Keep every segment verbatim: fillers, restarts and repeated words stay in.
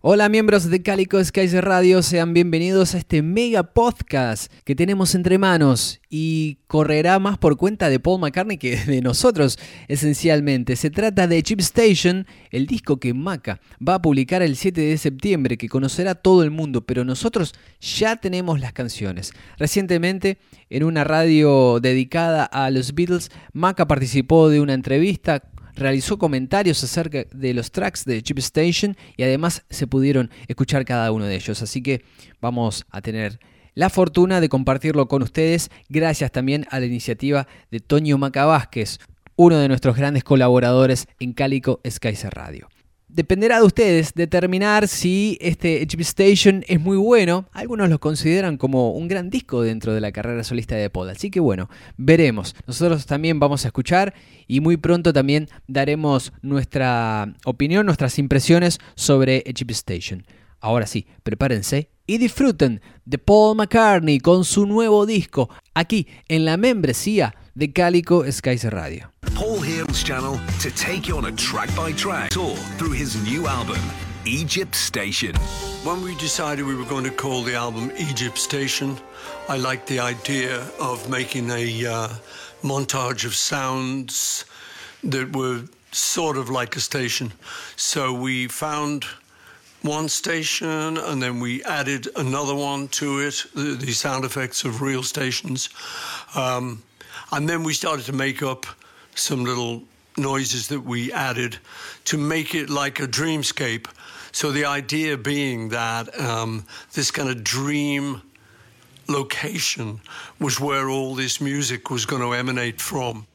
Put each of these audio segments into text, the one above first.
Hola miembros de Calico Skies Radio, sean bienvenidos a este mega podcast que tenemos entre manos y correrá más por cuenta de Paul McCartney que de nosotros esencialmente. Se trata de Chip Station, el disco que Maca va a publicar el siete de septiembre, que conocerá todo el mundo, pero nosotros ya tenemos las canciones. Recientemente, en una radio dedicada a los Beatles, Maca participó de una entrevista, realizó comentarios acerca de los tracks de Chip Station y además se pudieron escuchar cada uno de ellos. Así que vamos a tener la fortuna de compartirlo con ustedes, gracias también a la iniciativa de Toño Maca Vázquez, uno de nuestros grandes colaboradores en Calico Skies Radio. Dependerá de ustedes determinar si este Chip Station es muy bueno. Algunos lo consideran como un gran disco dentro de la carrera solista de Paul. Así que bueno, veremos. Nosotros también vamos a escuchar y muy pronto también daremos nuestra opinión, nuestras impresiones sobre Chip Station. Ahora sí, prepárense y disfruten de Paul McCartney con su nuevo disco aquí en la membresía de Calico Skies Radio. Paul Hill's channel to take you on a track-by-track tour through his new album, Egypt Station. When we decided we were going to call the album Egypt Station, I liked the idea of making a uh, montage of sounds that were sort of like a station. So we found one station and then we added another one to it, the, the sound effects of real stations. Um, and then we started to make up some little noises that we added to make it like a dreamscape. So the idea being that um, this kind of dream location was where all this music was going to emanate from.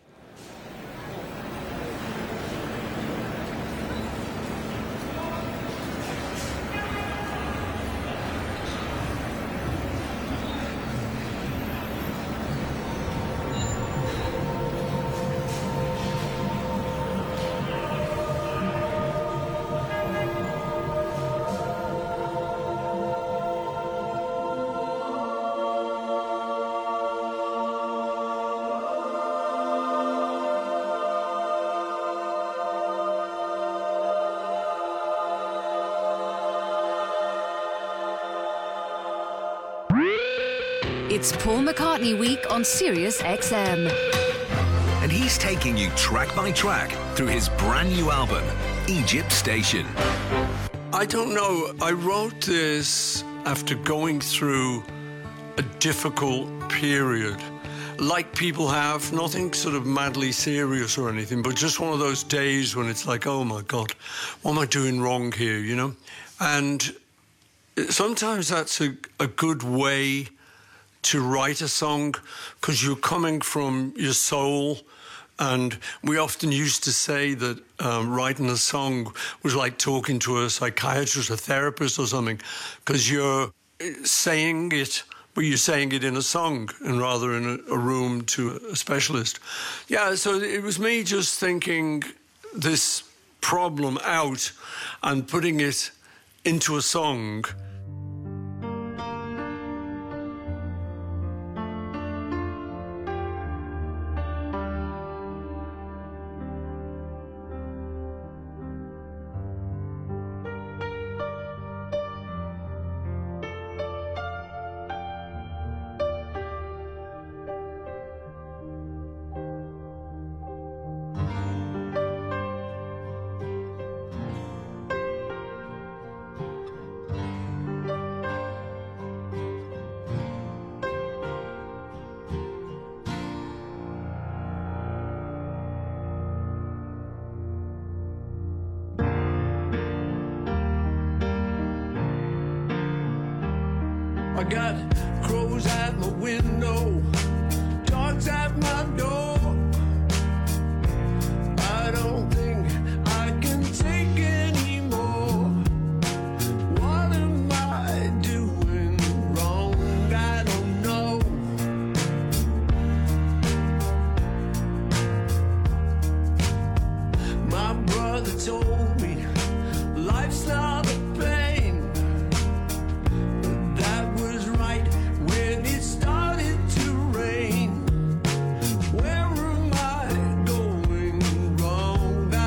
It's Paul McCartney Week on Sirius X M. And he's taking you track by track through his brand new album, Egypt Station. I don't know. I wrote this after going through a difficult period. Like people have, nothing sort of madly serious or anything, but just one of those days when it's like, oh my God, what am I doing wrong here, you know? And sometimes that's a, a good way to write a song, because you're coming from your soul. And we often used to say that um, writing a song was like talking to a psychiatrist, a therapist or something, because you're saying it, but you're saying it in a song and rather in a, a room to a specialist. Yeah, so it was me just thinking this problem out and putting it into a song. I got crows at my window, dogs at my door. I don't think I can take anymore. What am I doing wrong? I don't know. My brother told me life's not a pain. That was right when it started to rain. Where am I going wrong?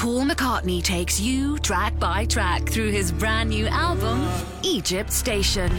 Paul McCartney takes you track by track through his brand new album, Egypt Station.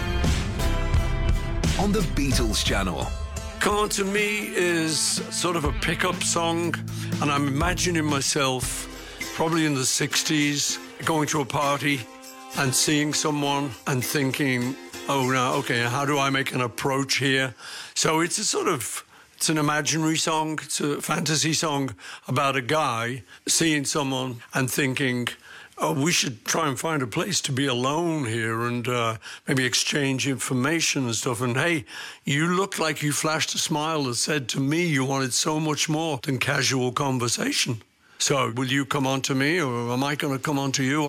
On the Beatles channel. Come On To Me is sort of a pickup song, and I'm imagining myself probably in the sixties going to a party and seeing someone and thinking, oh, now, okay, how do I make an approach here? So it's a sort of, it's an imaginary song, it's a fantasy song about a guy seeing someone and thinking, oh, we should try and find a place to be alone here and uh, maybe exchange information and stuff. And hey, you looked like you flashed a smile that said to me you wanted so much more than casual conversation. So will you come on to me, or am I going to come on to you?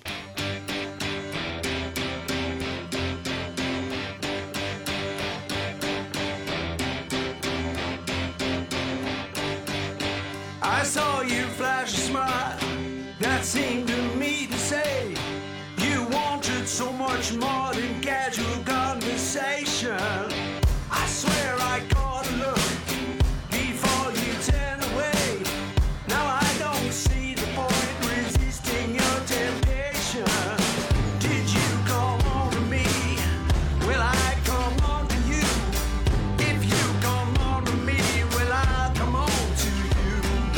I saw you flash a smile that seemed to me to say you wanted so much more than casual conversation. I swear I caught a look before you turned away. Now I don't see the point resisting your temptation. Did you come on to me? Will I come on to you? If you come on to me, will I come on to you?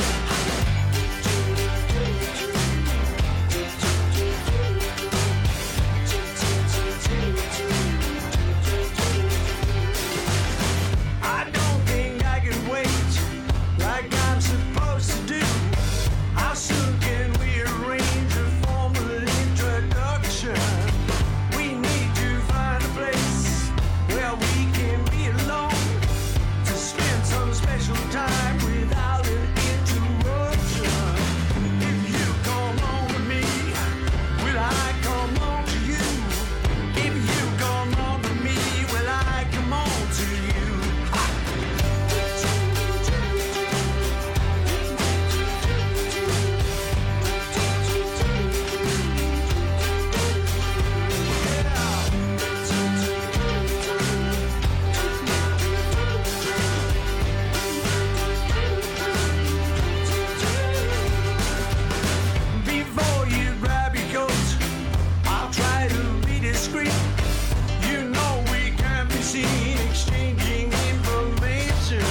I don't think I can wait like I'm supposed to do. How soon can we arrange a formal introduction? We need to find a place where we can be alone to spend some special time without an interruption. If you come on to me, will I come on to you? If you come on to me, will I come on to you? Before you grab your coat, I'll try to be discreet. You know we can be seen exchanging information.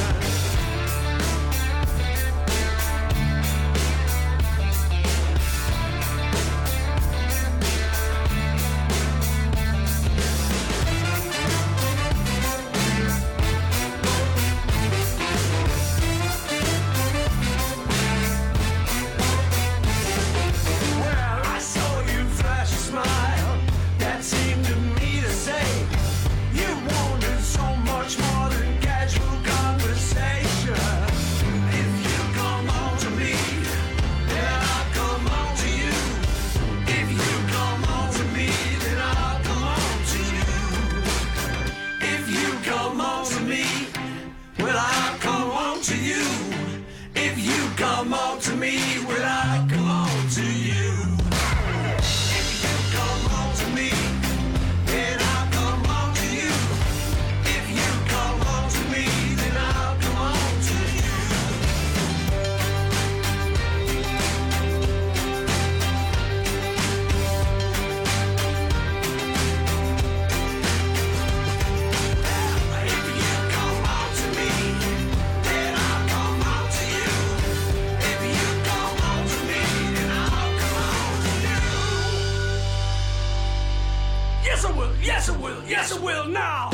Well, I saw you flash a smile that seemed to me to say you wanted so much more than casual conversation. If you come on to me, then I'll come on to you. If you come on to me, then I'll come on to you. If you come on to me, well, I'll come on to you. If you come on to me, will I come on to you? If you come on to me, then I'll come on to you. If you come on to me, then I'll come on to you. If you come on to me, then I'll come on to you. If you come on to me, then I'll come on to you. Yes, I will. Yes, I will. Yes, I will now.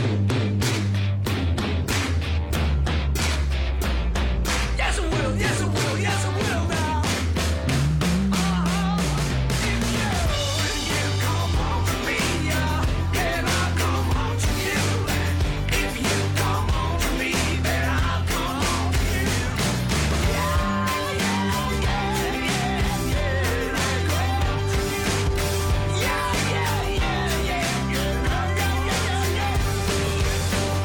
Yes, I will. Yes, I will. Yes, I will now. Uh-huh. If you, if you come on to me, yeah, then I'll come on to you. If you come on to me, then I'll come on to you. Yeah, yeah, yeah, yeah, yeah, I'll come on to you. Yeah, yeah, yeah, yeah, yeah, yeah, yeah, yeah, yeah.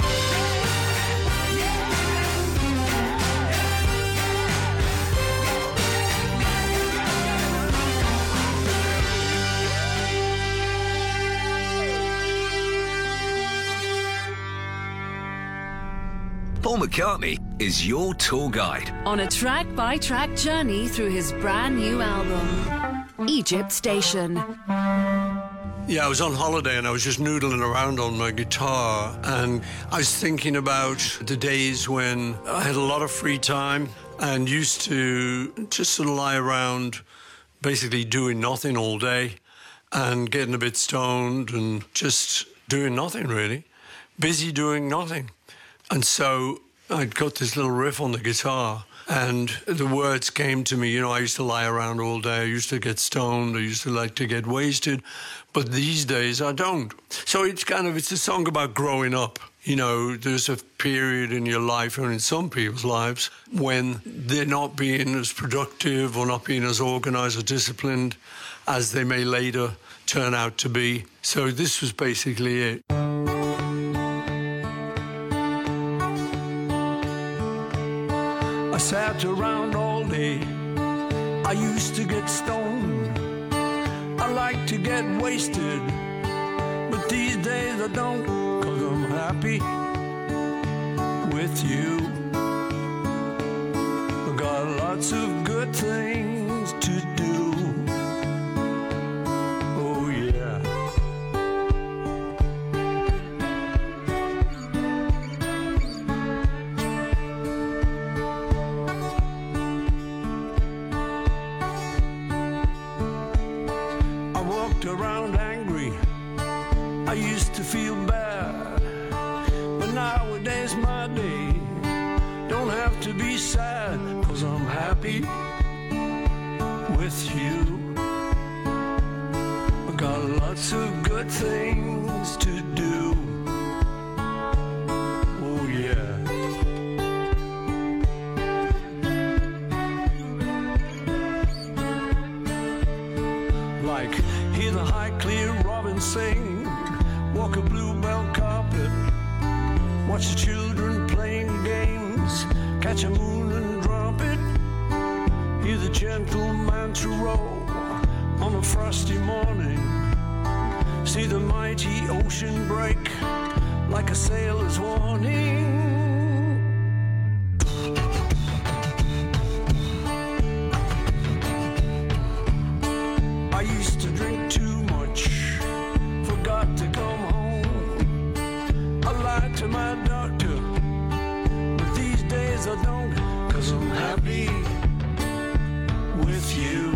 Paul McCartney is your tour guide. On a track-by-track journey through his brand new album, Egypt Station. Yeah, I was on holiday and I was just noodling around on my guitar, and I was thinking about the days when I had a lot of free time and used to just sort of lie around basically doing nothing all day and getting a bit stoned and just doing nothing really, busy doing nothing. And so I'd got this little riff on the guitar and the words came to me. You know, I used to lie around all day. I used to get stoned. I used to like to get wasted. But these days I don't. So it's kind of, it's a song about growing up. You know, there's a period in your life, or in some people's lives, when they're not being as productive or not being as organised or disciplined as they may later turn out to be. So this was basically it. I sat around all day. I used to get stoned. I like to get wasted. But these days I don't, 'cause I'm happy with you. I got lots of good things to do. Oh yeah. I walked around angry. I used to feel bad, but nowadays my day don't have to be sad, 'cause I'm happy with you. I got lots of good things to do. Oh yeah. Like hear the high clear robin sing, walk a bluebell carpet, watch the children playing games, catch a moon and drop it, hear the gentle mantra roll on a frosty morning, see the mighty ocean break like a sailor's warning. I used to drink too much, forgot to come home. I lied to my doctor, but these days I don't, 'cause I'm happy with you.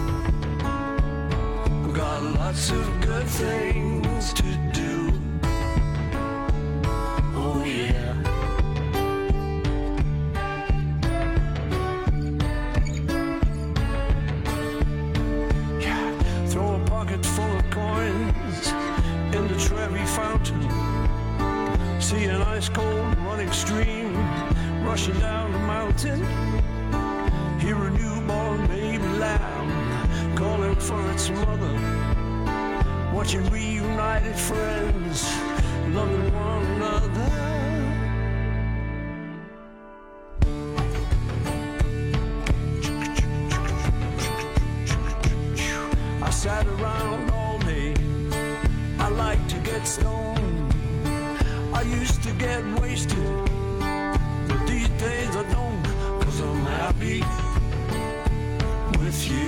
I've got lots of good things to do. Oh yeah. Throw a pocket full of coins in the Trevi fountain. See an ice cold running stream rushing down the mountain. Hear a newborn baby lamb calling for its mother. Watching reunited friends loving one another. I sat around all day. I like to get stoned. I used to get wasted, but these days I don't, 'cause I'm happy with you.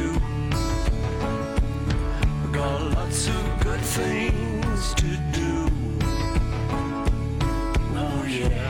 I got lots of good things to do. Oh yeah.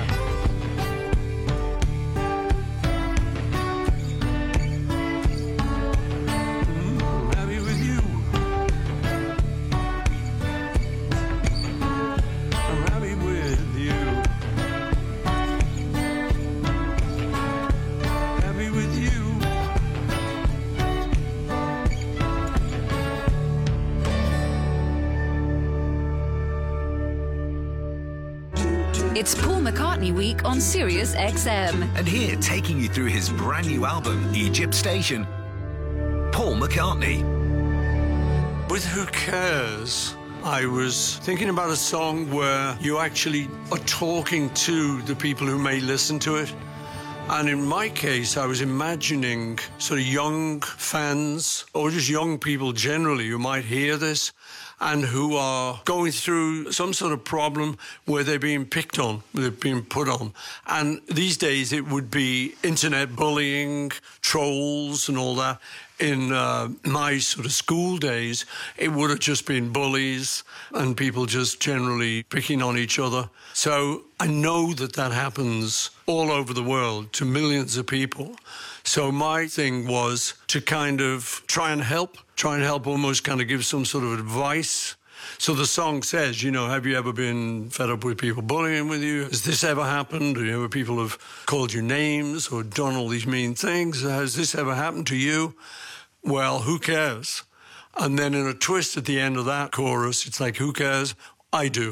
It's Paul McCartney Week on Sirius X M. And here, taking you through his brand new album, Egypt Station, Paul McCartney. With Who Cares, I was thinking about a song where you actually are talking to the people who may listen to it. And in my case, I was imagining sort of young fans, or just young people generally, who might hear this and who are going through some sort of problem where they're being picked on, they're being put on. And these days it would be internet bullying, trolls and all that. In uh, my sort of school days, it would have just been bullies and people just generally picking on each other. So I know that that happens all over the world to millions of people. So my thing was to kind of try and help, try and help almost kind of give some sort of advice. So the song says, you know, have you ever been fed up with people bullying with you? Has this ever happened? Do you ever people have called you names or done all these mean things? Has this ever happened to you? Well, who cares? And then in a twist at the end of that chorus, it's like, who cares? I do.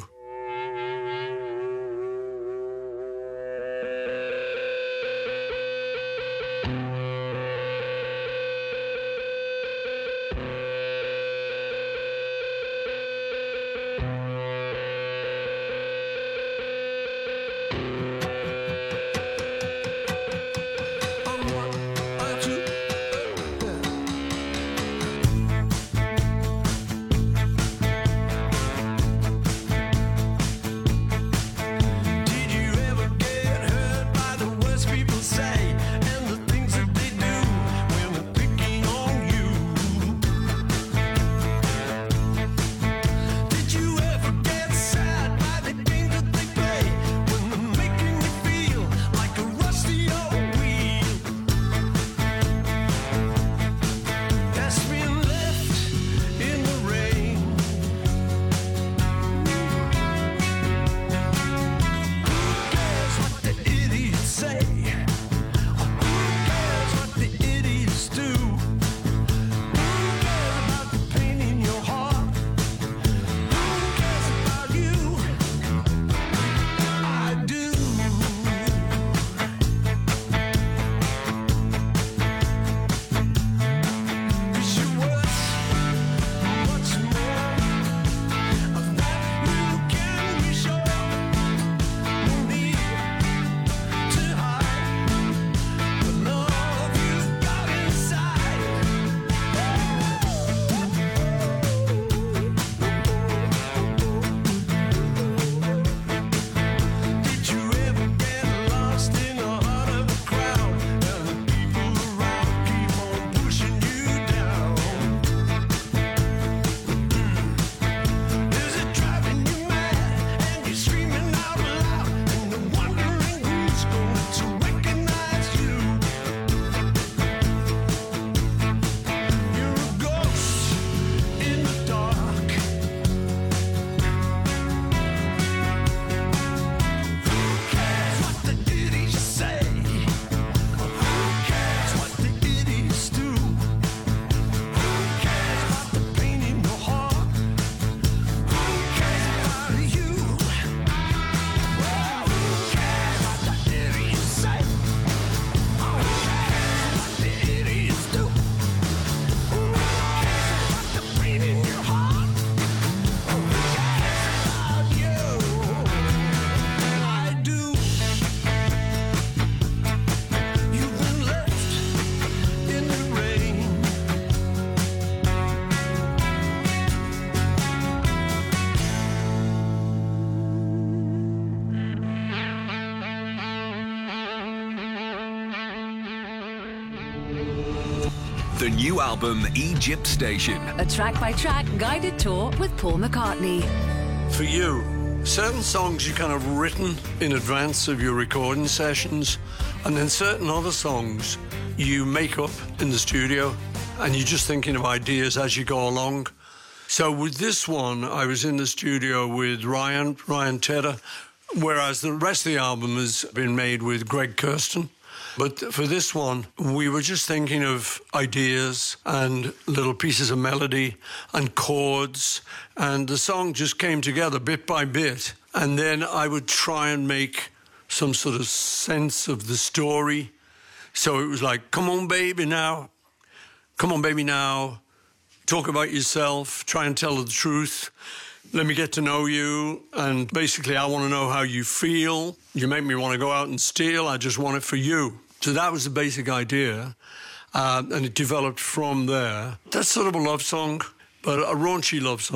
The new album, Egypt Station. A track-by-track guided tour with Paul McCartney. For you, certain songs you kind of written in advance of your recording sessions, and then certain other songs you make up in the studio, and you're just thinking of ideas as you go along. So with this one, I was in the studio with Ryan, Ryan Tedder, whereas the rest of the album has been made with Greg Kurstin. But for this one, we were just thinking of ideas and little pieces of melody and chords, and the song just came together bit by bit. And then I would try and make some sort of sense of the story. So it was like, come on, baby, now. Come on, baby, now. Talk about yourself. Try and tell the truth. Let me get to know you. And basically, I want to know how you feel. You make me want to go out and steal. I just want it for you. So that was the basic idea. Uh, and it developed from there. That's sort of a love song, but a raunchy love song.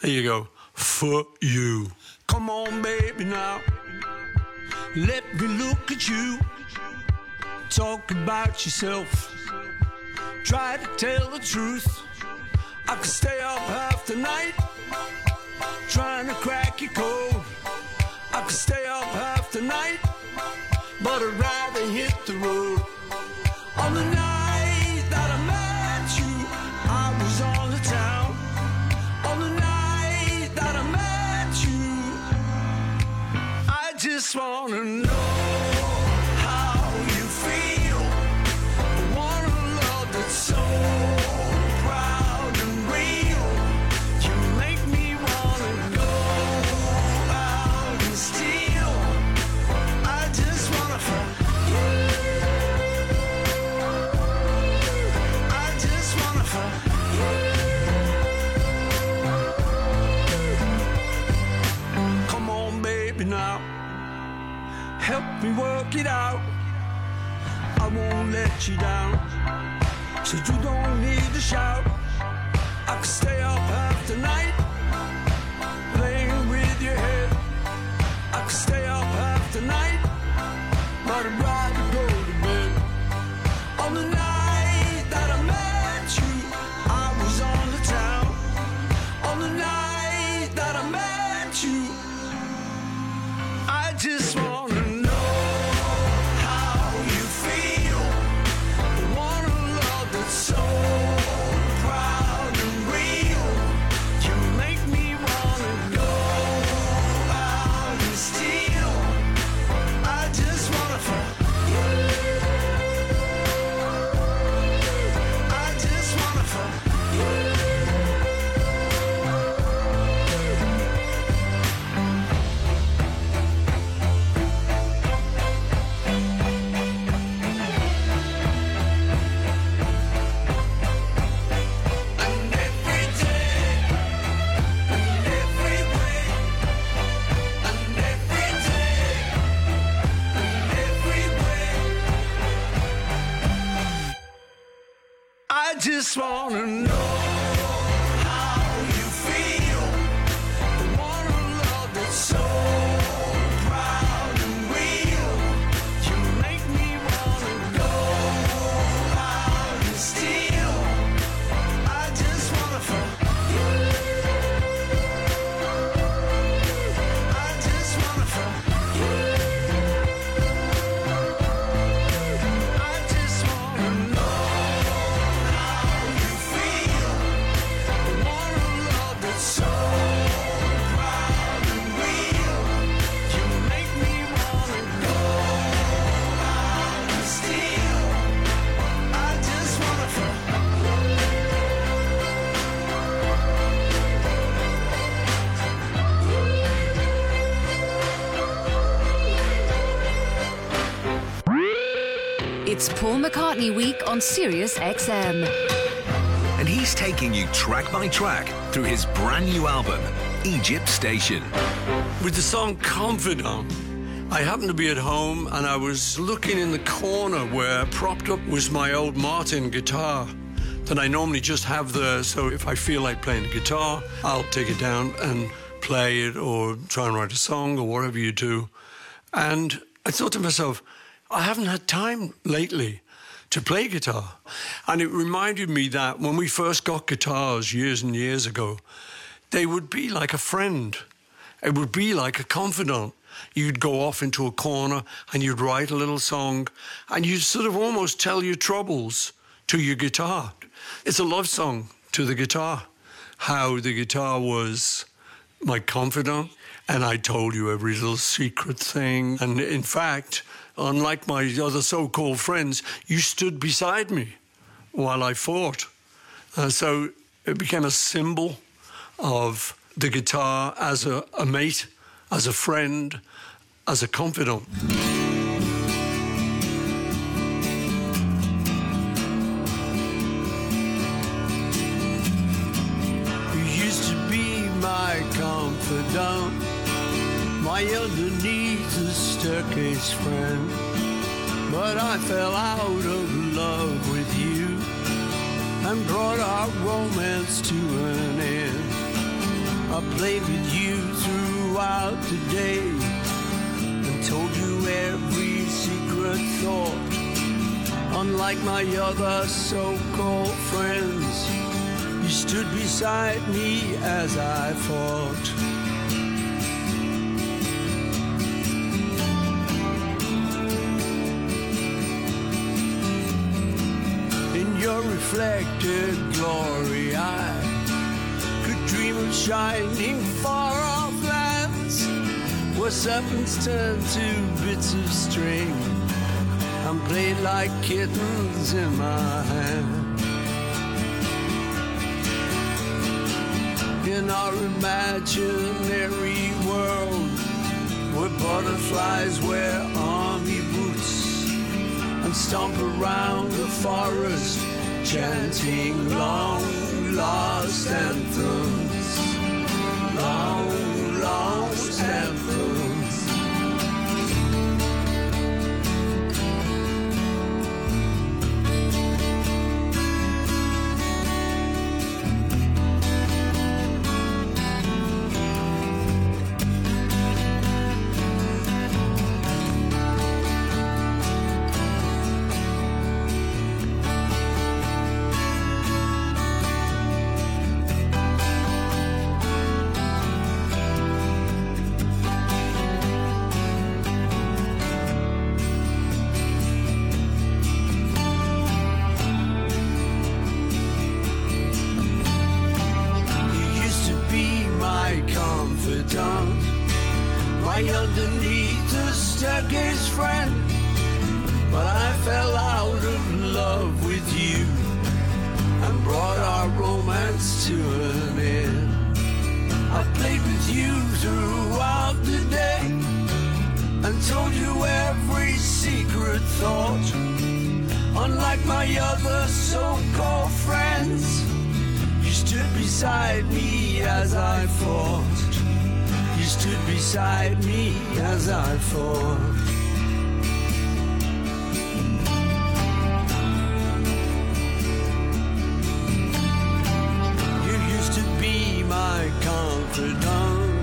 There you go. For you. Come on, baby, now. Let me look at you. Talk about yourself. Try to tell the truth. I could stay up half the night trying to crack your code. I could stay up half the night, but I'd rather hit the road. On the night that I met you, I was on the town. On the night that I met you, I just wanna know how you feel. I want a love that's so proud and real. You make me wanna go out and steal. I just wanna fuck you. I just wanna fuck you. Come on, baby, now. Help me work it out. I won't let you down, so you don't need to shout. I could stay up half the night playing with your head. I could stay up half the night, but I'd rather go to bed. On the night that I met you, I was on the town. On the night that I met you, I just wanna know how you feel. I want a love that's so proud and real. You make me wanna go out and steal. I just wanna fuck you. I just wanna fuck you. And every day, and every way, and every day, and every way, I just wanna know how you feel. I want a love that's so proud and real. You make me wanna go out and steal. I just wanna fuck you. I just wanna fuck you. I just wanna know how you feel. I want a love that's so proud and real. You make me wanna go out and steal. I just wanna fuck It's Paul McCartney Week on Sirius X M. And he's taking you track by track through his brand new album, Egypt Station. With the song Confidant, I happened to be at home and I was looking in the corner where propped up was my old Martin guitar that I normally just have there. So if I feel like playing the guitar, I'll take it down and play it or try and write a song or whatever you do. And I thought to myself, I haven't had time lately to play guitar. And it reminded me that when we first got guitars years and years ago, they would be like a friend. It would be like a confidant. You'd go off into a corner and you'd write a little song and you'd sort of almost tell your troubles to your guitar. It's a love song to the guitar, how the guitar was my confidant and I told you every little secret thing. And in fact, unlike my other so-called friends, you stood beside me while I fought. Uh, so it became a symbol of the guitar as a, a mate, as a friend, as a confidant. You used to be my confidant, my underneath the staircase friend. But I fell out of love with you and brought our romance to an end. I played with you throughout the day and told you every secret thought. Unlike my other so-called friends, you stood beside me as I fought. In your reflected glory, I could dream of shining far-off lands where serpents turn to bits of string and played like kittens in my hand. In our imaginary world, where butterflies wear army boots and stomp around the forest, chanting long lost anthems, long lost anthems. My underneath the staircase friend, but I fell out of love with you and brought our romance to an end. I played with you throughout the day and told you every secret thought. Unlike my other so-called friends, you stood beside me as I fought. You stood beside me as I fought. You used to be my confidant.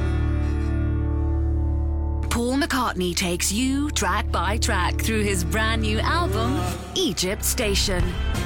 Paul McCartney takes you track by track through his brand new album, Egypt Station.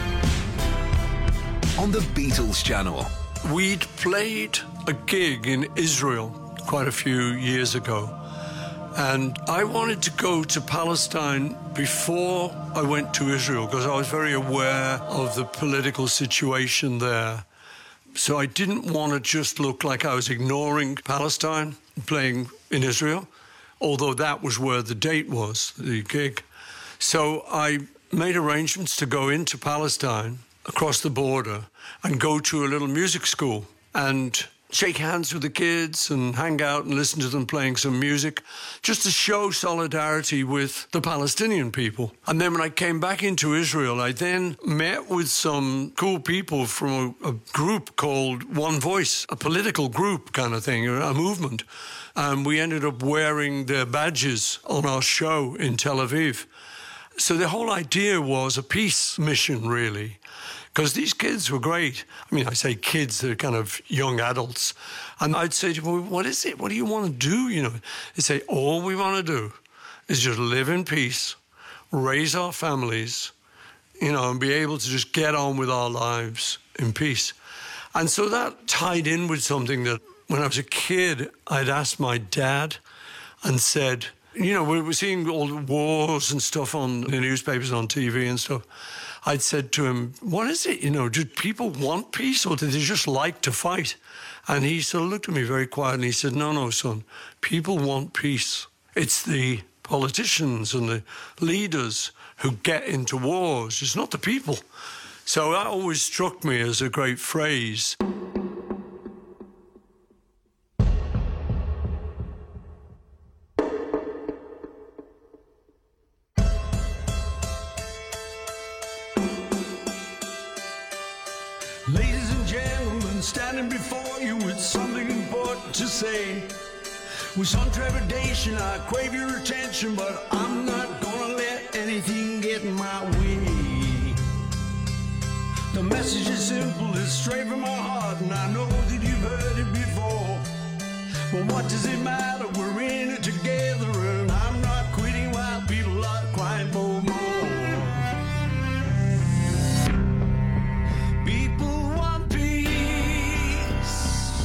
On the Beatles channel. We'd played a gig in Israel quite a few years ago, and I wanted to go to Palestine before I went to Israel because I was very aware of the political situation there. So I didn't want to just look like I was ignoring Palestine, playing in Israel, although that was where the date was, the gig. So I made arrangements to go into Palestine, across the border, and go to a little music school and shake hands with the kids and hang out and listen to them playing some music, just to show solidarity with the Palestinian people. And then when I came back into Israel, I then met with some cool people from a, a group called One Voice, a political group kind of thing, a movement. And we ended up wearing their badges on our show in Tel Aviv. So the whole idea was a peace mission, really. Because these kids were great. I mean, I say kids, they're kind of young adults. And I'd say to them, well, what is it? What do you want to do? You know, they'd say, all we want to do is just live in peace, raise our families, you know, and be able to just get on with our lives in peace. And so that tied in with something that when I was a kid, I'd asked my dad and said, you know, we were seeing all the wars and stuff on the newspapers, on T V and stuff. I'd said to him, what is it? You know, do people want peace or do they just like to fight? And he sort of looked at me very quietly and he said, no, no, son, people want peace. It's the politicians and the leaders who get into wars. It's not the people. So that always struck me as a great phrase. Ladies and gentlemen, standing before you with something important to say. With some trepidation, I crave your attention, but I'm not gonna let anything get in my way. The message is simple, it's straight from my heart, and I know that you've heard it before. Well, what does it matter? We're in it together, and I'm not quitting while people are crying for more. People want peace.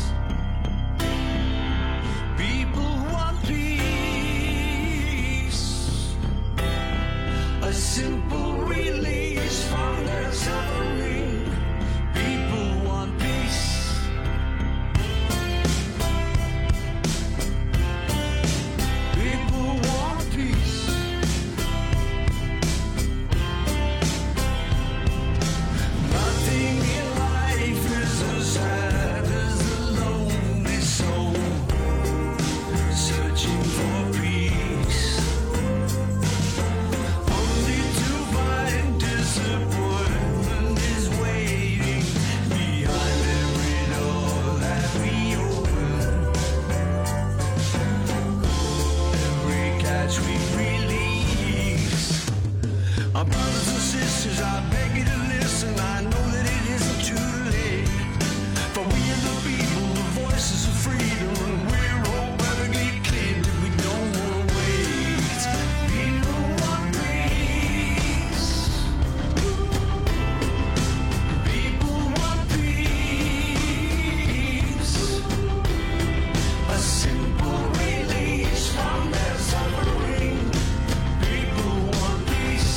People want peace. A simple release from their suffering. People want peace. People want peace. Nothing in life is as sad as a lonely soul searching for peace, only to find disappointment is waiting behind every door that we open, every catch we release. Our brothers and sisters, I beg you to listen. I know that it isn't too late, for we are the people, the voices of freedom, and we're all perfectly clear that we don't want to wait. People want peace. People want peace. A simple release from their suffering. People want peace.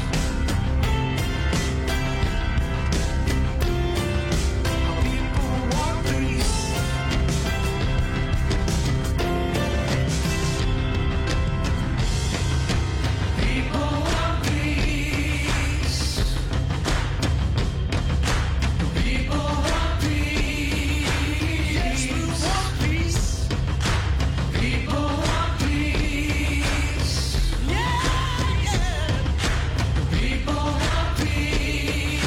People want peace. People want peace. People want peace. Yes, we want peace. People want peace. Yeah, yeah. People want peace.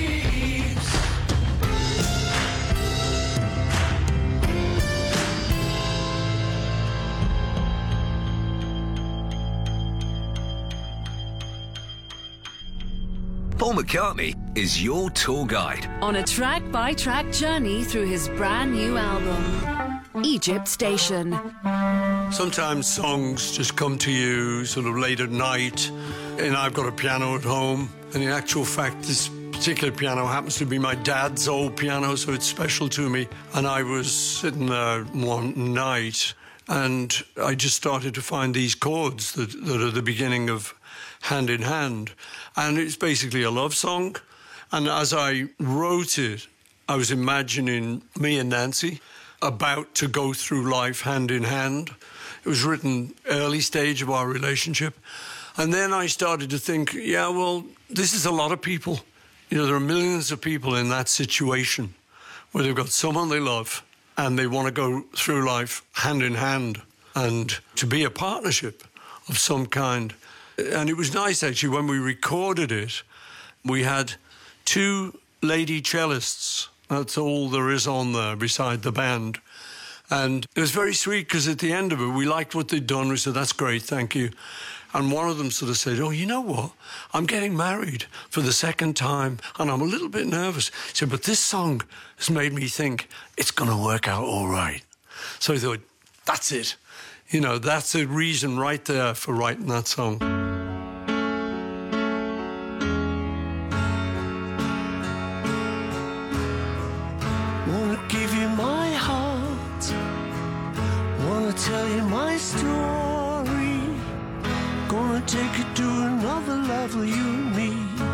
Paul McCartney is your tour guide. On a track-by-track journey through his brand new album, Egypt Station. Sometimes songs just come to you sort of late at night, and I've got a piano at home, and in actual fact this particular piano happens to be my dad's old piano, so it's special to me. And I was sitting there one night and I just started to find these chords that, that are the beginning of Hand in Hand, and it's basically a love song. And as I wrote it, I was imagining me and Nancy about to go through life hand in hand. It was written early stage of our relationship. And then I started to think, yeah, well, this is a lot of people. You know, there are millions of people in that situation where they've got someone they love and they want to go through life hand in hand and to be a partnership of some kind. And it was nice, actually, when we recorded it, we had two lady cellists. That's all there is on there beside the band. And it was very sweet because at the end of it, we liked what they'd done. We said, that's great, thank you. And one of them sort of said, oh, you know what? I'm getting married for the second time and I'm a little bit nervous. He said, but this song has made me think it's going to work out all right. So I thought, that's it. You know, that's the reason right there for writing that song. Wanna give you my heart, wanna tell you my story, gonna take you to another level, you and me.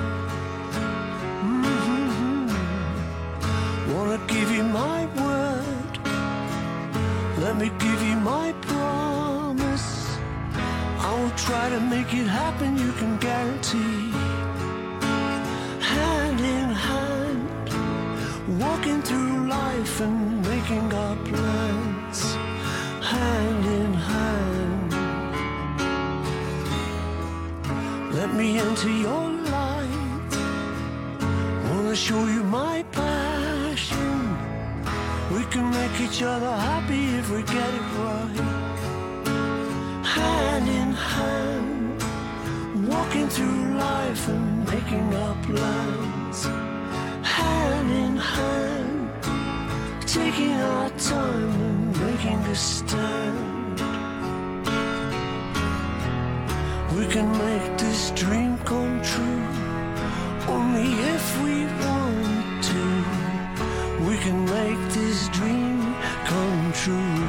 Mm-hmm. Wanna give you my word, let me give you my promise, I will try to make it happen, you can guarantee. Hand in hand, walking through life and making our plans, hand in hand. Let me into your light, wanna show you my passion, we can make each other happy if we get it right. Hand in hand, walking through life and making our plans, hand in hand, taking our time and making a stand. We can make this dream come true, only if we want to. We can make this dream come true,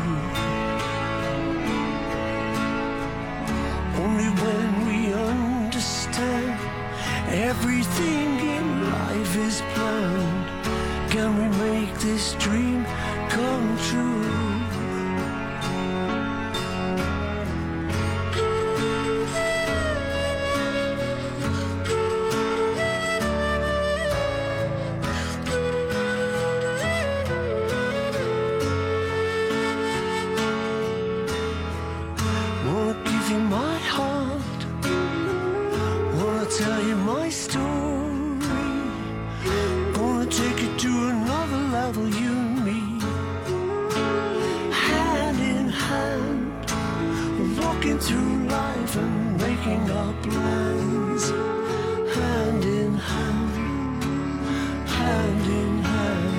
only when we understand everything in life is planned. Can we make this dream come true? Wanna give you my heart, wanna tell you my story, gonna take it to another level, you and me, hand in hand, walking through life and making our plans, hand in hand, hand in hand.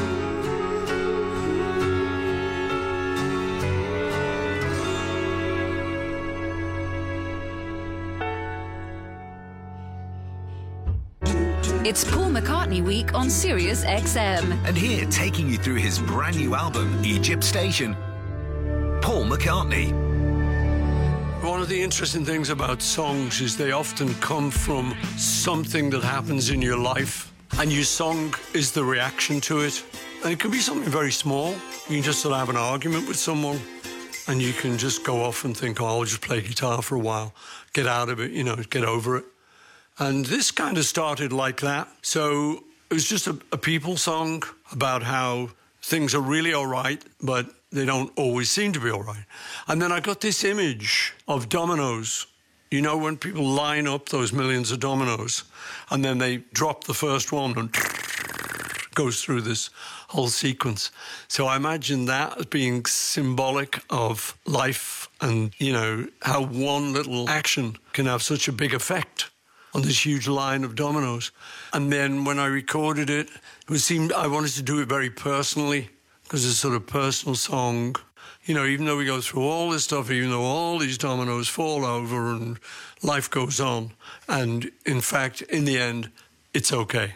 It's Paul McCartney Week on Sirius X M. And here, taking you through his brand new album, Egypt Station, Paul McCartney. One of the interesting things about songs is they often come from something that happens in your life, and your song is the reaction to it. And it can be something very small. You can just sort of have an argument with someone, and you can just go off and think, oh, I'll just play guitar for a while, get out of it, you know, get over it. And this kind of started like that. So it was just a, a people song about how things are really all right, but they don't always seem to be all right. And then I got this image of dominoes. You know, when people line up those millions of dominoes, and then they drop the first one and goes through this whole sequence. So I imagine that as being symbolic of life and, you know, how one little action can have such a big effect on this huge line of dominoes. And then when I recorded it, it was seemed I wanted to do it very personally, because it's a sort of personal song. You know, even though we go through all this stuff, even though all these dominoes fall over and life goes on, and in fact, in the end, it's okay.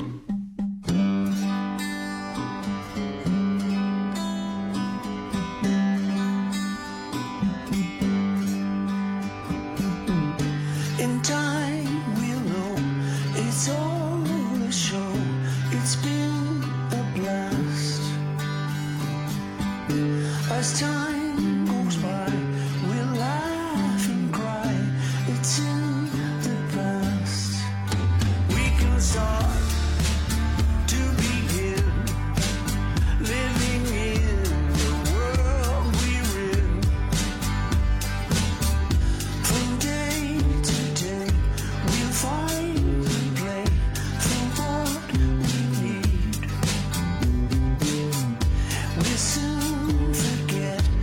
In time we'll know it's all a show. It's been a blast. As time goes by, we'll laugh and cry. It's in the past. We can start to begin living in the world we're in. From day to day, we'll find and play for what we need. We'll soon forget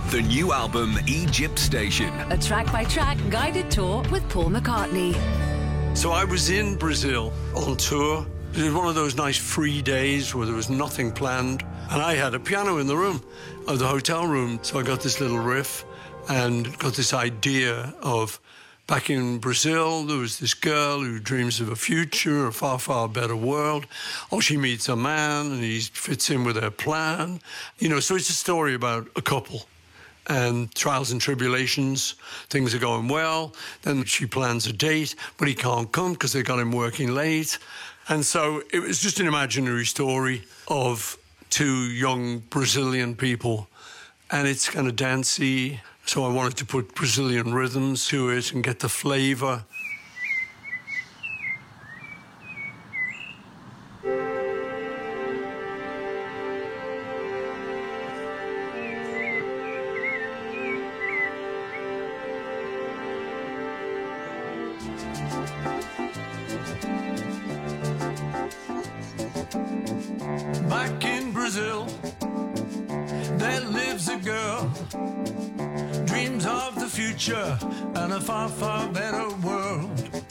The new album, Egypt Station. A track-by-track guided tour with Paul McCartney. So I was in Brazil on tour. It was one of those nice free days where there was nothing planned. And I had a piano in the room, of the hotel room. So I got this little riff and got this idea of back in Brazil, there was this girl who dreams of a future, a far, far better world. Oh, she meets a man and he fits in with her plan. You know, so it's a story about a couple and trials and tribulations. Things are going well. Then she plans a date, but he can't come because they got him working late. And so it was just an imaginary story of two young Brazilian people. And it's kind of dancey. So I wanted to put Brazilian rhythms to it and get the flavor. Back in Brazil, there lives a girl, dreams of the future and a far, far better world.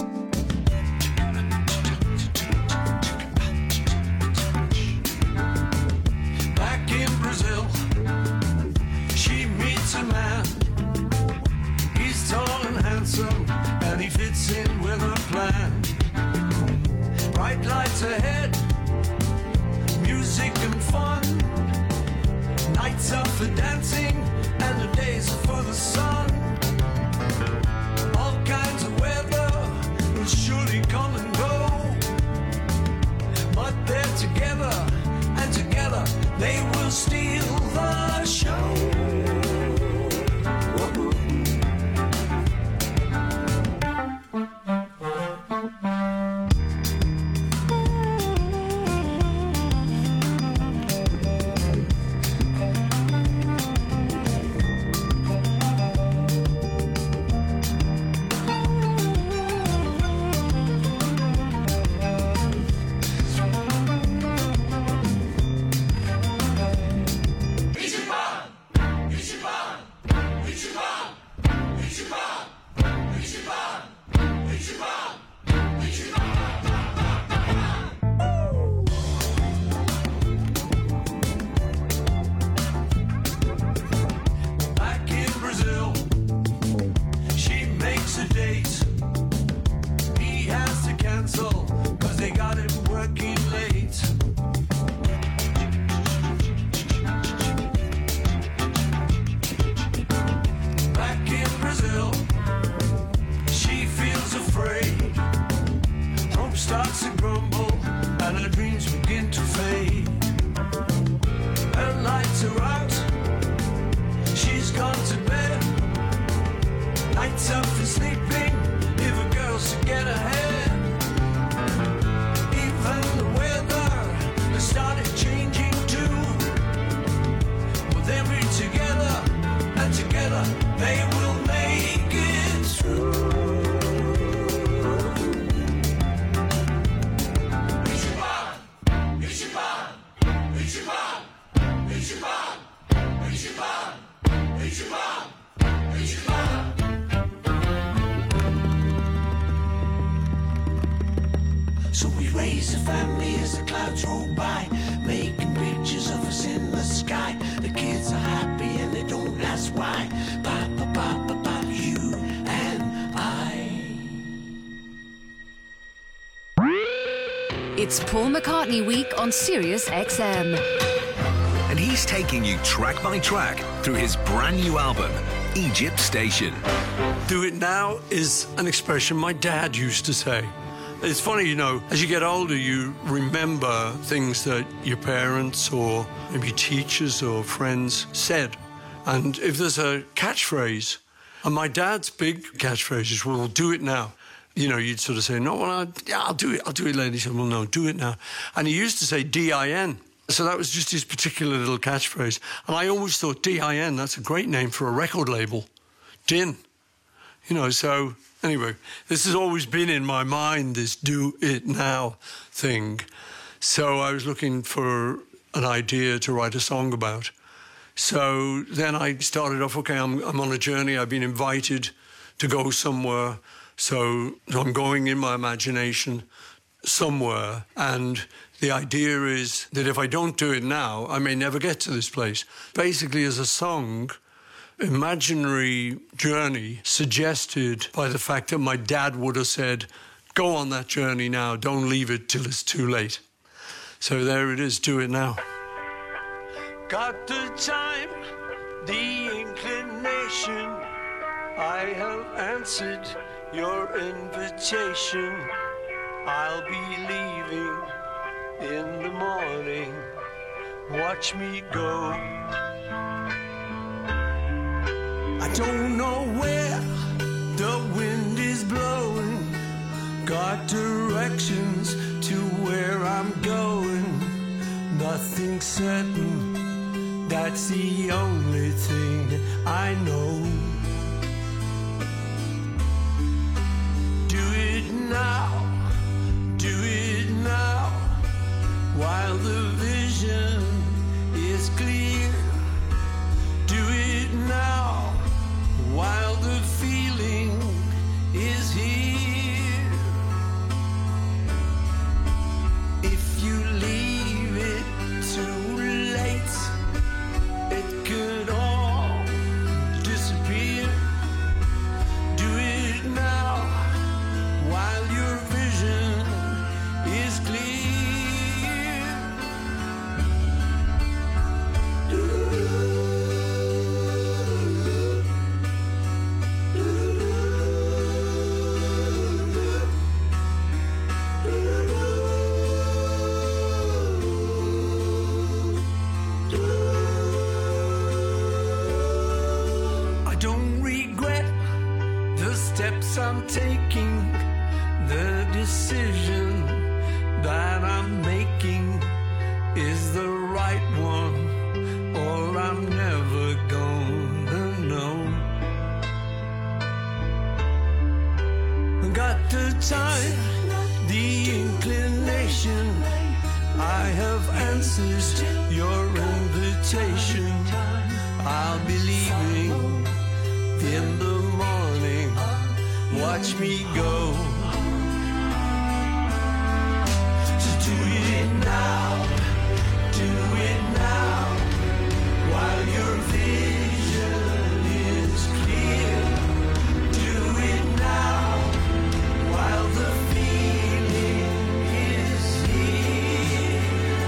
Back in Brazil, she meets a man. He's tall and handsome, and he fits in with her plan. Bright lights ahead, music and fun. Nights are for dancing, and the days are for the sun. All kinds of weather will surely come and go, but they're together, and together they will steal the show. So we raised a family as the clouds roll by, making pictures of us in the sky. The kids are happy and they don't ask why. Papa, papa, papa, you and I. It's Paul McCartney Week on Sirius X M. And he's taking you track by track through his brand new album, Egypt Station. Do it now is an expression my dad used to say. It's funny, you know, as you get older, you remember things that your parents or maybe teachers or friends said. And if there's a catchphrase, and my dad's big catchphrase is, well, do it now. You know, you'd sort of say, no, well, I, yeah, I'll do it. I'll do it later. He said, well, no, do it now. And he used to say D I N. So that was just his particular little catchphrase. And I always thought D I N, that's a great name for a record label. Din. You know, so anyway, this has always been in my mind, this do it now thing. So I was looking for an idea to write a song about. So then I started off, okay, I'm, I'm on a journey. I've been invited to go somewhere. So I'm going in my imagination somewhere. And the idea is that if I don't do it now, I may never get to this place. Basically, as a song, imaginary journey suggested by the fact that my dad would have said, go on that journey now, don't leave it till it's too late. So there it is, do it now. Got the time, the inclination. I have answered your invitation. I'll be leaving in the morning. Watch me go. I don't know where the wind is blowing. Got directions to where I'm going. Nothing certain. That's the only thing I know. Do it now, do it now, while the vision is clear. Do it now, while the feeling is here. If you leave it too late, it could all disappear. Do it now, while your vision is clear. I don't regret the steps I'm taking, the decision that I'm making is the right one, or I'm never gonna know. Got the time, the inclination. I have answered your invitation. I'll be leaving in the morning. Watch me go. So do it now, do it now, while your vision is clear. Do it now, while the feeling is here.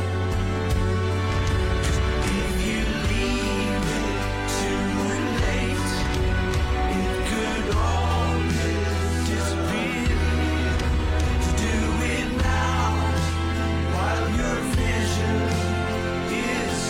If you leave it too late, it could all disappear. Do it now, while your vision is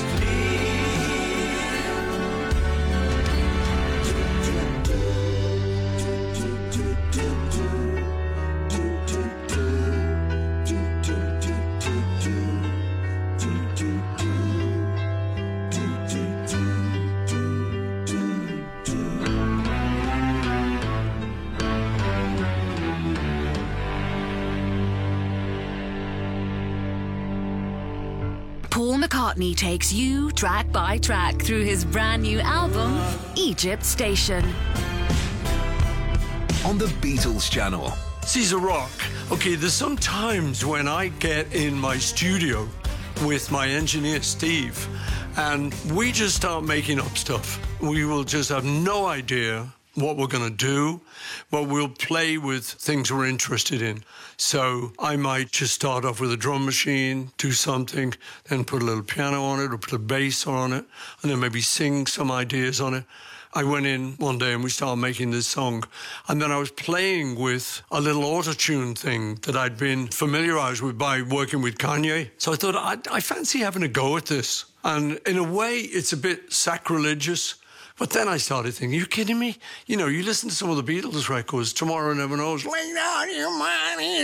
Paul McCartney takes you track by track through his brand new album, Egypt Station. On the Beatles channel. Caesar Rock. Okay, there's some times when I get in my studio with my engineer, Steve, and we just start making up stuff. We will just have no idea what we're going to do, but we'll play with things we're interested in. So I might just start off with a drum machine, do something, then put a little piano on it or put a bass on it, and then maybe sing some ideas on it. I went in one day and we started making this song, and then I was playing with a little auto-tune thing that I'd been familiarized with by working with Kanye. So I thought, I, I fancy having a go at this. And in a way, it's a bit sacrilegious. But then I started thinking, are you kidding me? You know, you listen to some of the Beatles records, Tomorrow Never Knows, lay down your money,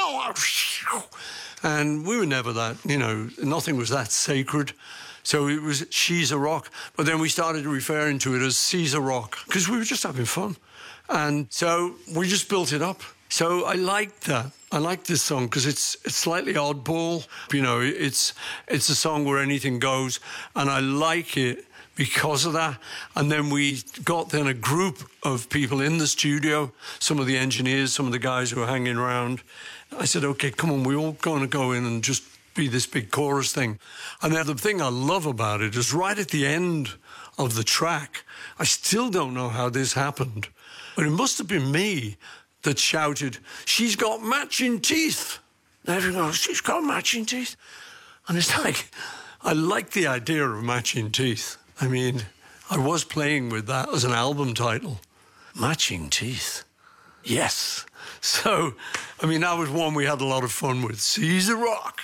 and we were never that, you know, nothing was that sacred. So it was She's a Rock. But then we started referring to it as Caesar Rock, because we were just having fun. And so we just built it up. So I liked that. I like this song because it's it's slightly oddball. You know, it's it's a song where anything goes, and I like it because of that. And then we got then a group of people in the studio, some of the engineers, some of the guys who were hanging around. I said, okay, come on, we're all going to go in and just be this big chorus thing. And then the thing I love about it is right at the end of the track, I still don't know how this happened, but it must have been me that shouted, she's got matching teeth. And everyone goes, she's got matching teeth. And it's like, I like the idea of matching teeth. I mean, I was playing with that as an album title. Matching teeth. Yes. So, I mean, that was one we had a lot of fun with. Caesar Rock.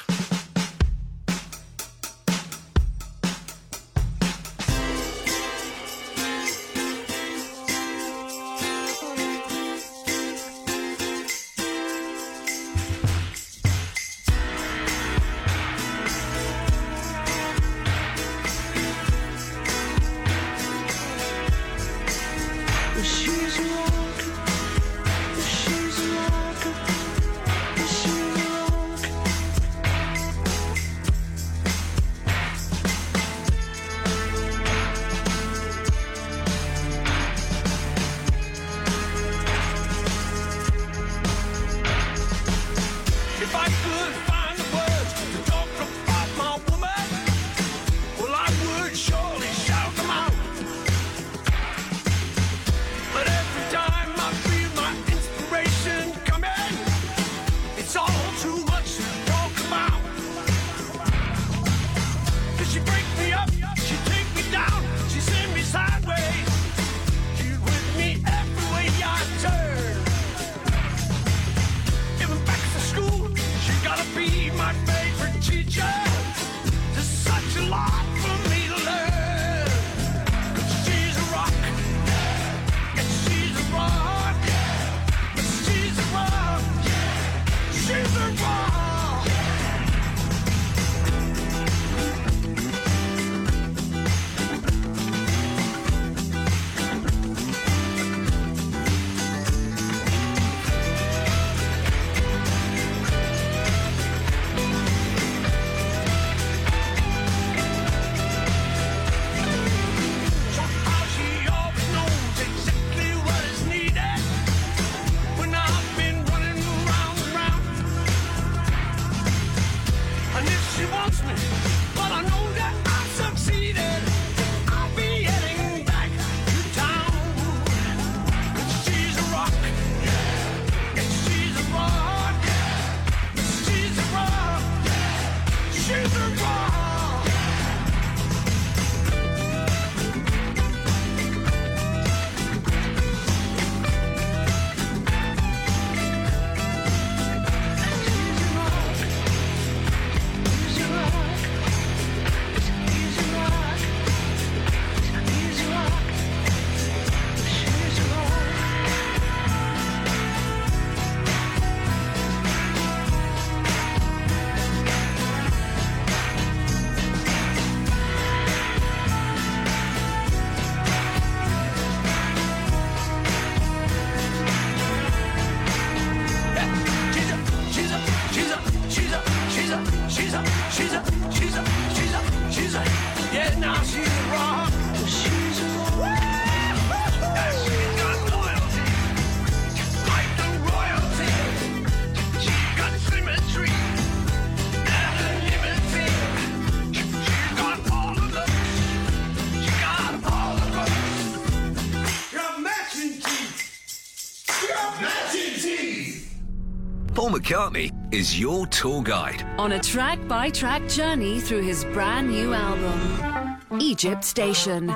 Paul McCartney is your tour guide on a track-by-track journey through his brand new album, Egypt Station.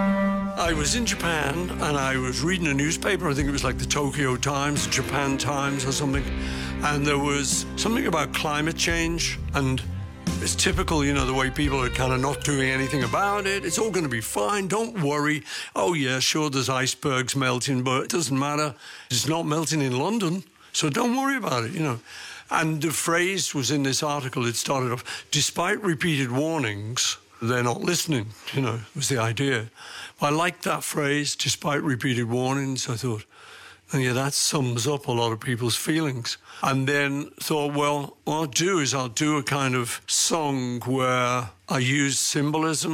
I was in Japan and I was reading a newspaper. I think it was like the Tokyo Times, Japan Times or something. And there was something about climate change. And it's typical, you know, the way people are kind of not doing anything about it. It's all going to be fine. Don't worry. Oh, yeah, sure, there's icebergs melting, but it doesn't matter. It's not melting in London. So don't worry about it, you know. And the phrase was in this article. It started off, despite repeated warnings, they're not listening, you know, was the idea. I liked that phrase, despite repeated warnings. I thought, oh, yeah, that sums up a lot of people's feelings. And then thought, well, what I'll do is I'll do a kind of song where I use symbolism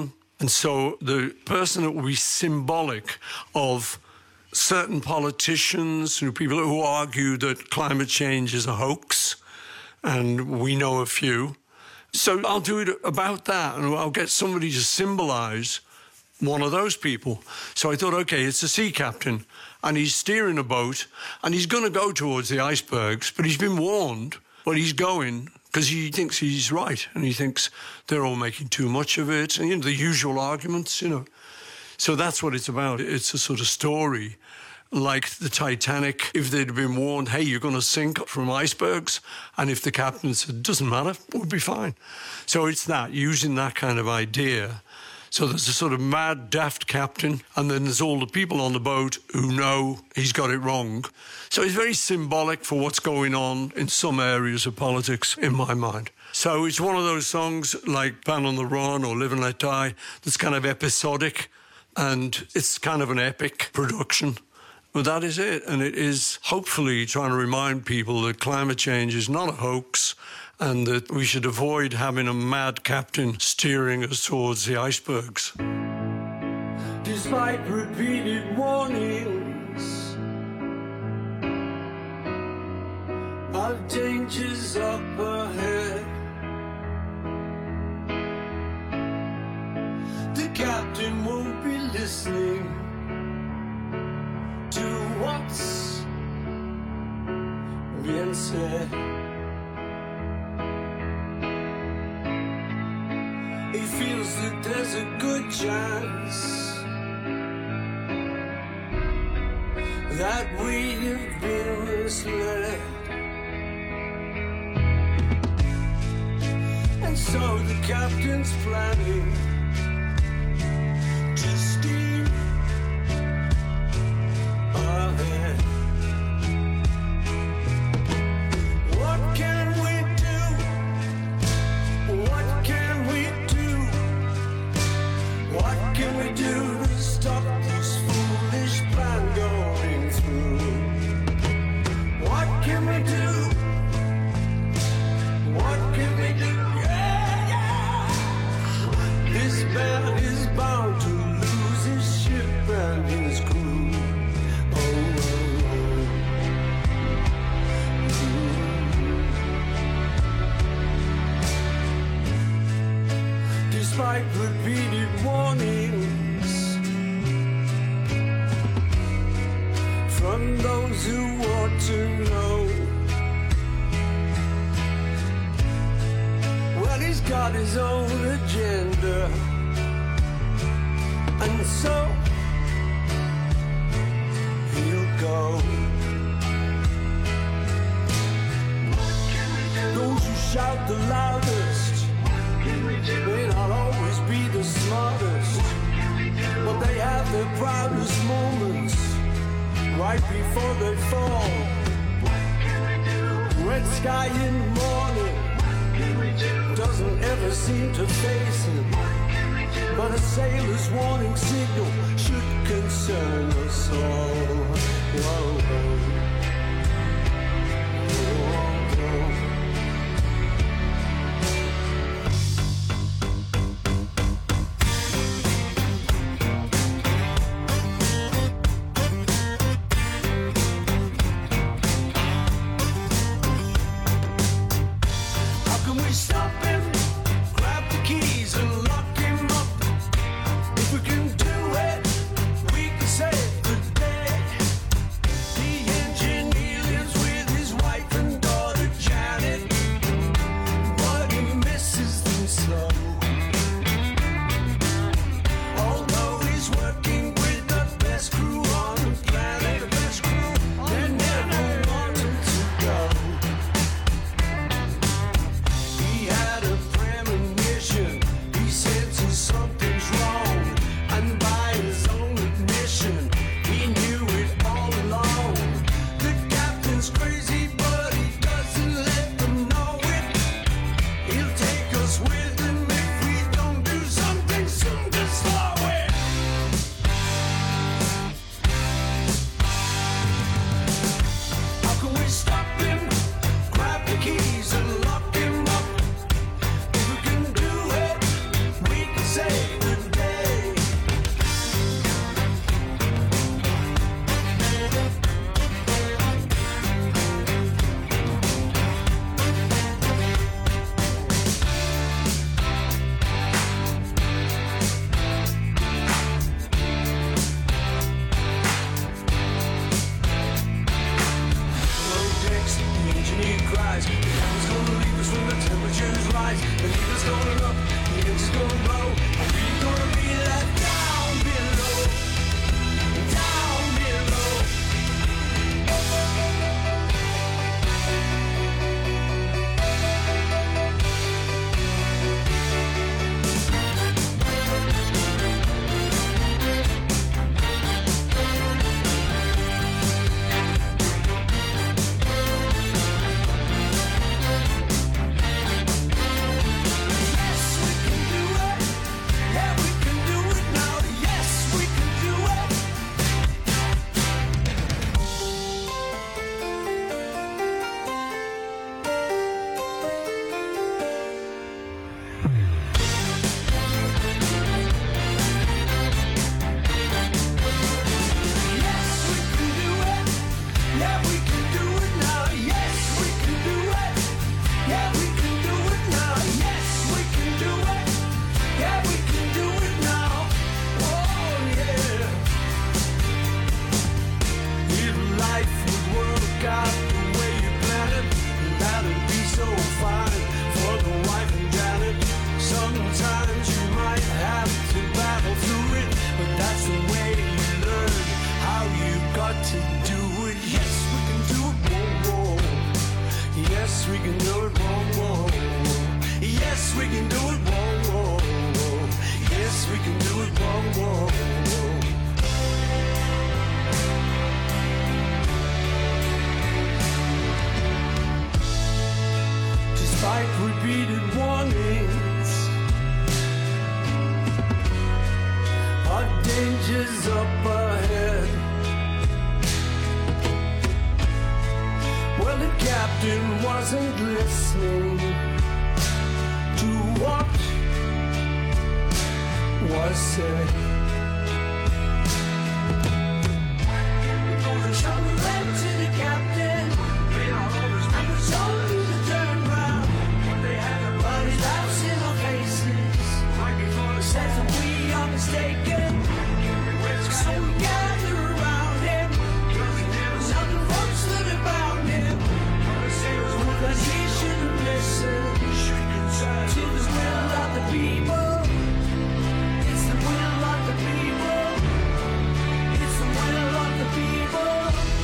And so the person that will be symbolic of certain politicians, you know, people who argue that climate change is a hoax, and we know a few. So I'll do it about that, and I'll get somebody to symbolize one of those people. So I thought, okay, it's a sea captain, and he's steering a boat, and he's going to go towards the icebergs, but he's been warned, but he's going because he thinks he's right, and he thinks they're all making too much of it, and, you know, the usual arguments, you know. So that's what it's about. It's a sort of story like the Titanic. If they'd been warned, hey, you're going to sink from icebergs, and if the captain said, doesn't matter, we'll be fine. So it's that, using that kind of idea. So there's a sort of mad, daft captain, and then there's all the people on the boat who know he's got it wrong. So it's very symbolic for what's going on in some areas of politics, in my mind. So it's one of those songs like Band on the Run or Live and Let Die that's kind of episodic, and it's kind of an epic production. But that is it, and it is hopefully trying to remind people that climate change is not a hoax, and that we should avoid having a mad captain steering us towards the icebergs. Despite repeated warnings of dangers up ahead, the captain won't be listening to what's being said. He feels that there's a good chance that we've been misled, and so the captain's planning to steer ahead. What can we do? What can we do? What can we do to stop this foolish plan going through? What can we do? What can we do? Yeah, yeah. This man is bound to lose his ship and his crew. Oh, oh, oh. Despite repeated warnings from those who want to know, well, he's got his own agenda, and so he'll go. Those who shout the loudest may not always be the smartest, but they have their proudest moments right before they fall. Red sky in the morning doesn't ever seem to face him, but a sailor's warning signal should concern us all. Whoa, whoa. Engine often wasn't listening to what was said. The shoulder led to the captain, and the shoulder to turn round. They had a bloody laughs in our faces. Says that we are mistaken, so we gather around him. Now the ropes that are bound him, that he should have listened to the will of the people. It's the will of the people. It's the will of the people.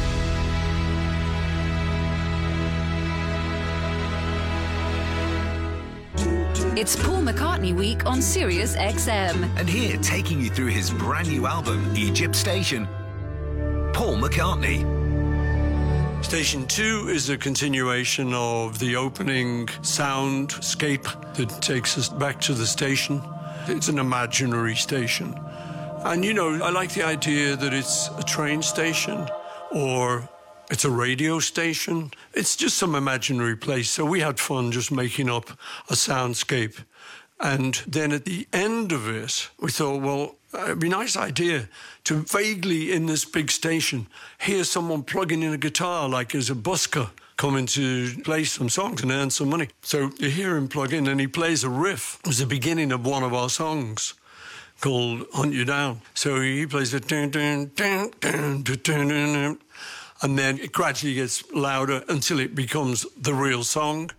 It's Paul McCartney Week on Sirius X M. And here, taking you through his brand new album, Egypt Station, Paul McCartney. Station two is a continuation of the opening soundscape that takes us back to the station. It's an imaginary station. And, you know, I like the idea that it's a train station or it's a radio station. It's just some imaginary place. So we had fun just making up a soundscape. And then at the end of it, we thought, well, it'd be a nice idea to vaguely, in this big station, hear someone plugging in a guitar like as a busker coming to play some songs and earn some money. So you hear him plug in and he plays a riff. It was the beginning of one of our songs called Hunt You Down. So he plays it, dun, dun, dun, dun, dun, dun, dun, dun, and then it gradually gets louder until it becomes the real song.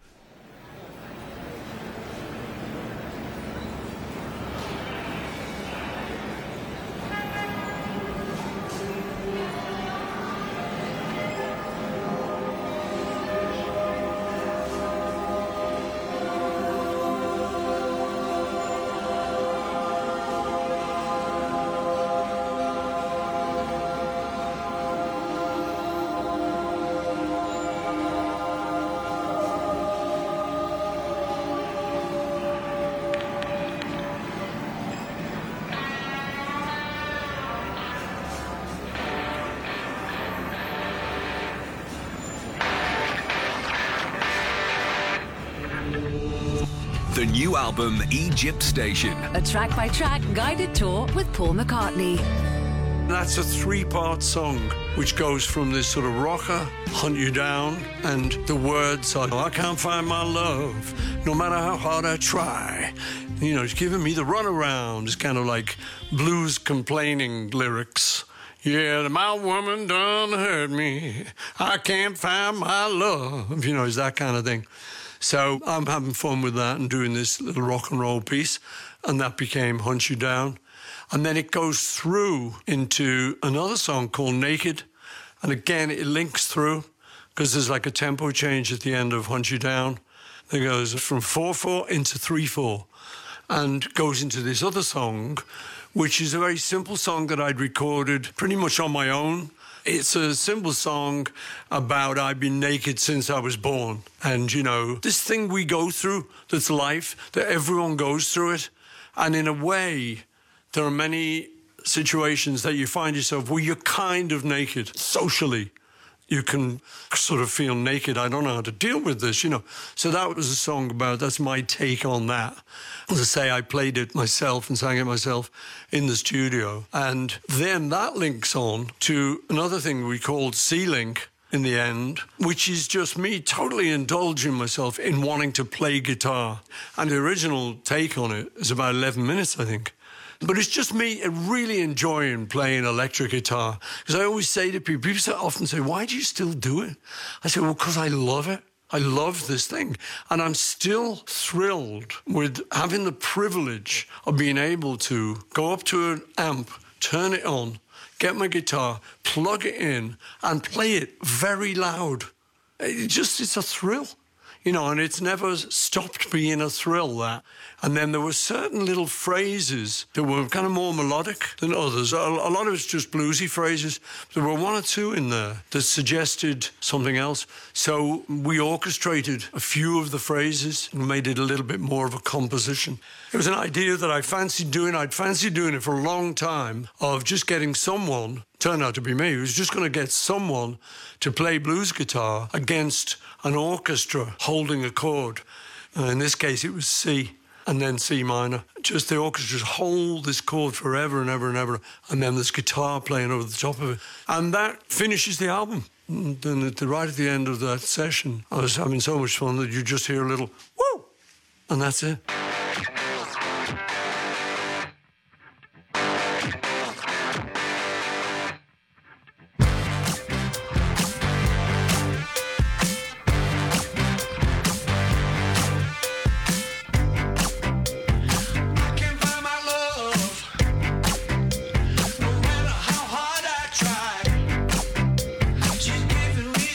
The new album, Egypt Station. A track-by-track guided tour with Paul McCartney. That's a three-part song, which goes from this sort of rocker, Hunt You Down, and the words are, I can't find my love, no matter how hard I try. You know, it's giving me the runaround. It's kind of like blues complaining lyrics. Yeah, my woman done hurt me. I can't find my love. You know, it's that kind of thing. So I'm having fun with that and doing this little rock and roll piece, and that became Hunt You Down. And then it goes through into another song called Naked, and again it links through because there's like a tempo change at the end of Hunt You Down. It goes from four four into three four and goes into this other song, which is a very simple song that I'd recorded pretty much on my own. It's a simple song about I've been naked since I was born. And, you know, this thing we go through, that's life, that everyone goes through it. And in a way, there are many situations that you find yourself where you're kind of naked socially. You can sort of feel naked. I don't know how to deal with this, you know. So that was a song about, that's my take on that. As I say, I played it myself and sang it myself in the studio. And then that links on to another thing we called C-Link in the end, which is just me totally indulging myself in wanting to play guitar. And the original take on it is about eleven minutes, I think. But it's just me really enjoying playing electric guitar. Because I always say to people, people often say, why do you still do it? I say, well, because I love it. I love this thing. And I'm still thrilled with having the privilege of being able to go up to an amp, turn it on, get my guitar, plug it in, and play it very loud. It just, it's a thrill. You know, and it's never stopped being a thrill, that. And then there were certain little phrases that were kind of more melodic than others. A, a lot of it's just bluesy phrases. There were one or two in there that suggested something else. So we orchestrated a few of the phrases and made it a little bit more of a composition. It was an idea that I fancied doing. I'd fancied doing it for a long time, of just getting someone turned out to be me, who was just going to get someone to play blues guitar against an orchestra holding a chord. Uh, in this case, it was C and then C minor. Just the orchestra just hold this chord forever and ever and ever, and then this guitar playing over the top of it. And that finishes the album. And then at the, right at the end of that session, I was having so much fun that you just hear a little, woo! And that's it.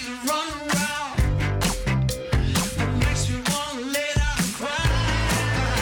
Makes me wanna lay down and cry.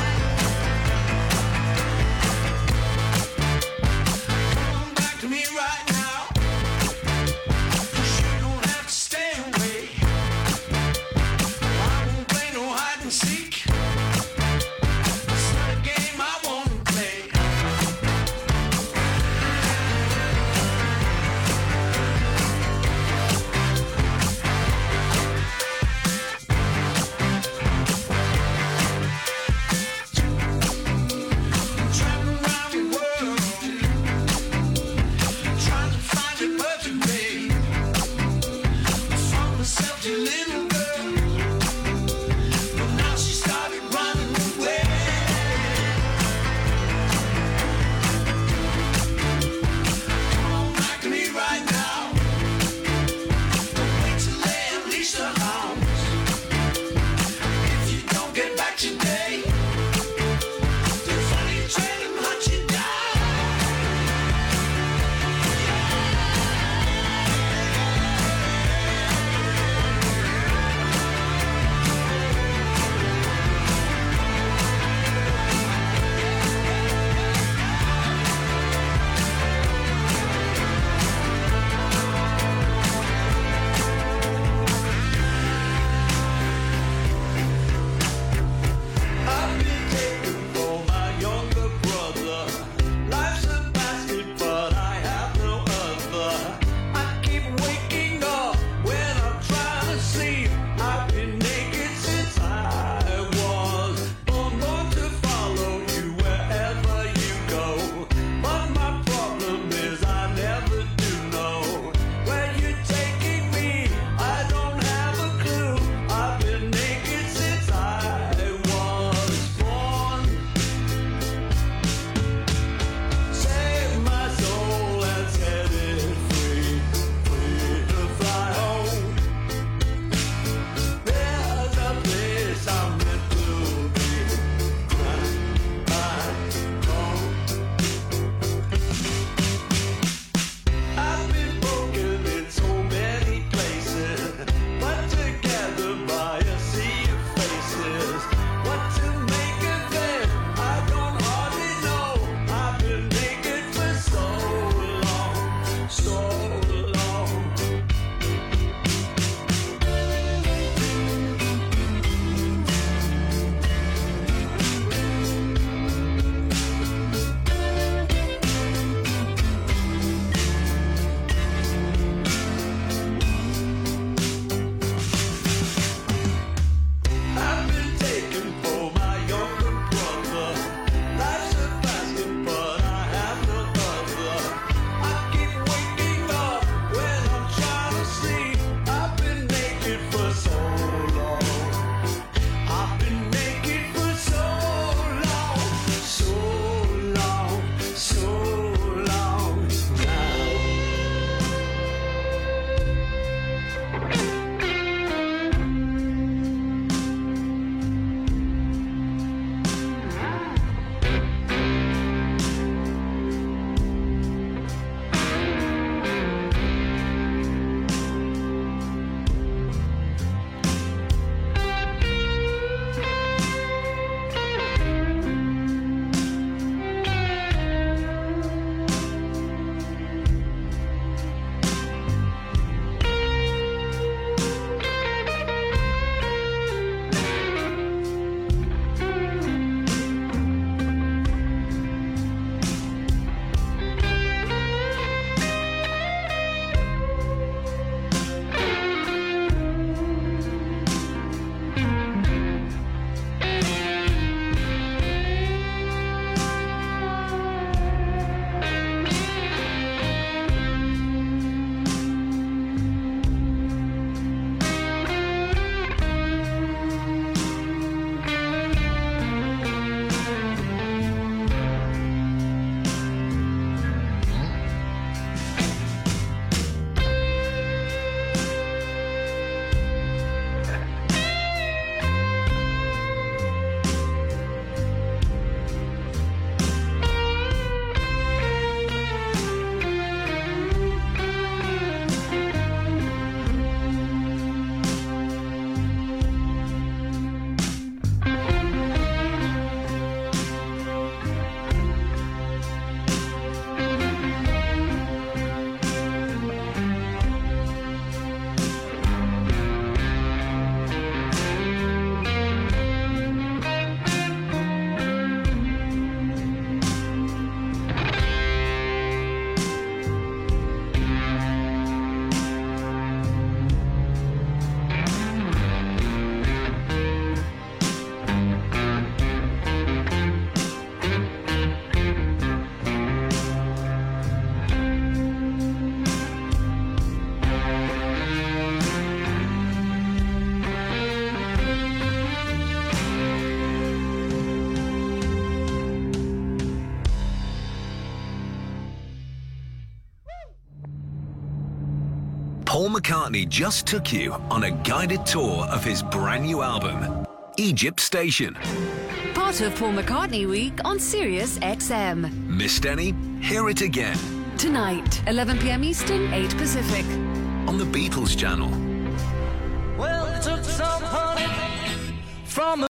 Paul McCartney just took you on a guided tour of his brand new album, Egypt Station. Part of Paul McCartney Week on Sirius X M. Missed any? Hear it again Tonight, eleven p.m. Eastern, eight Pacific. on the Beatles channel. Well, it took some honey from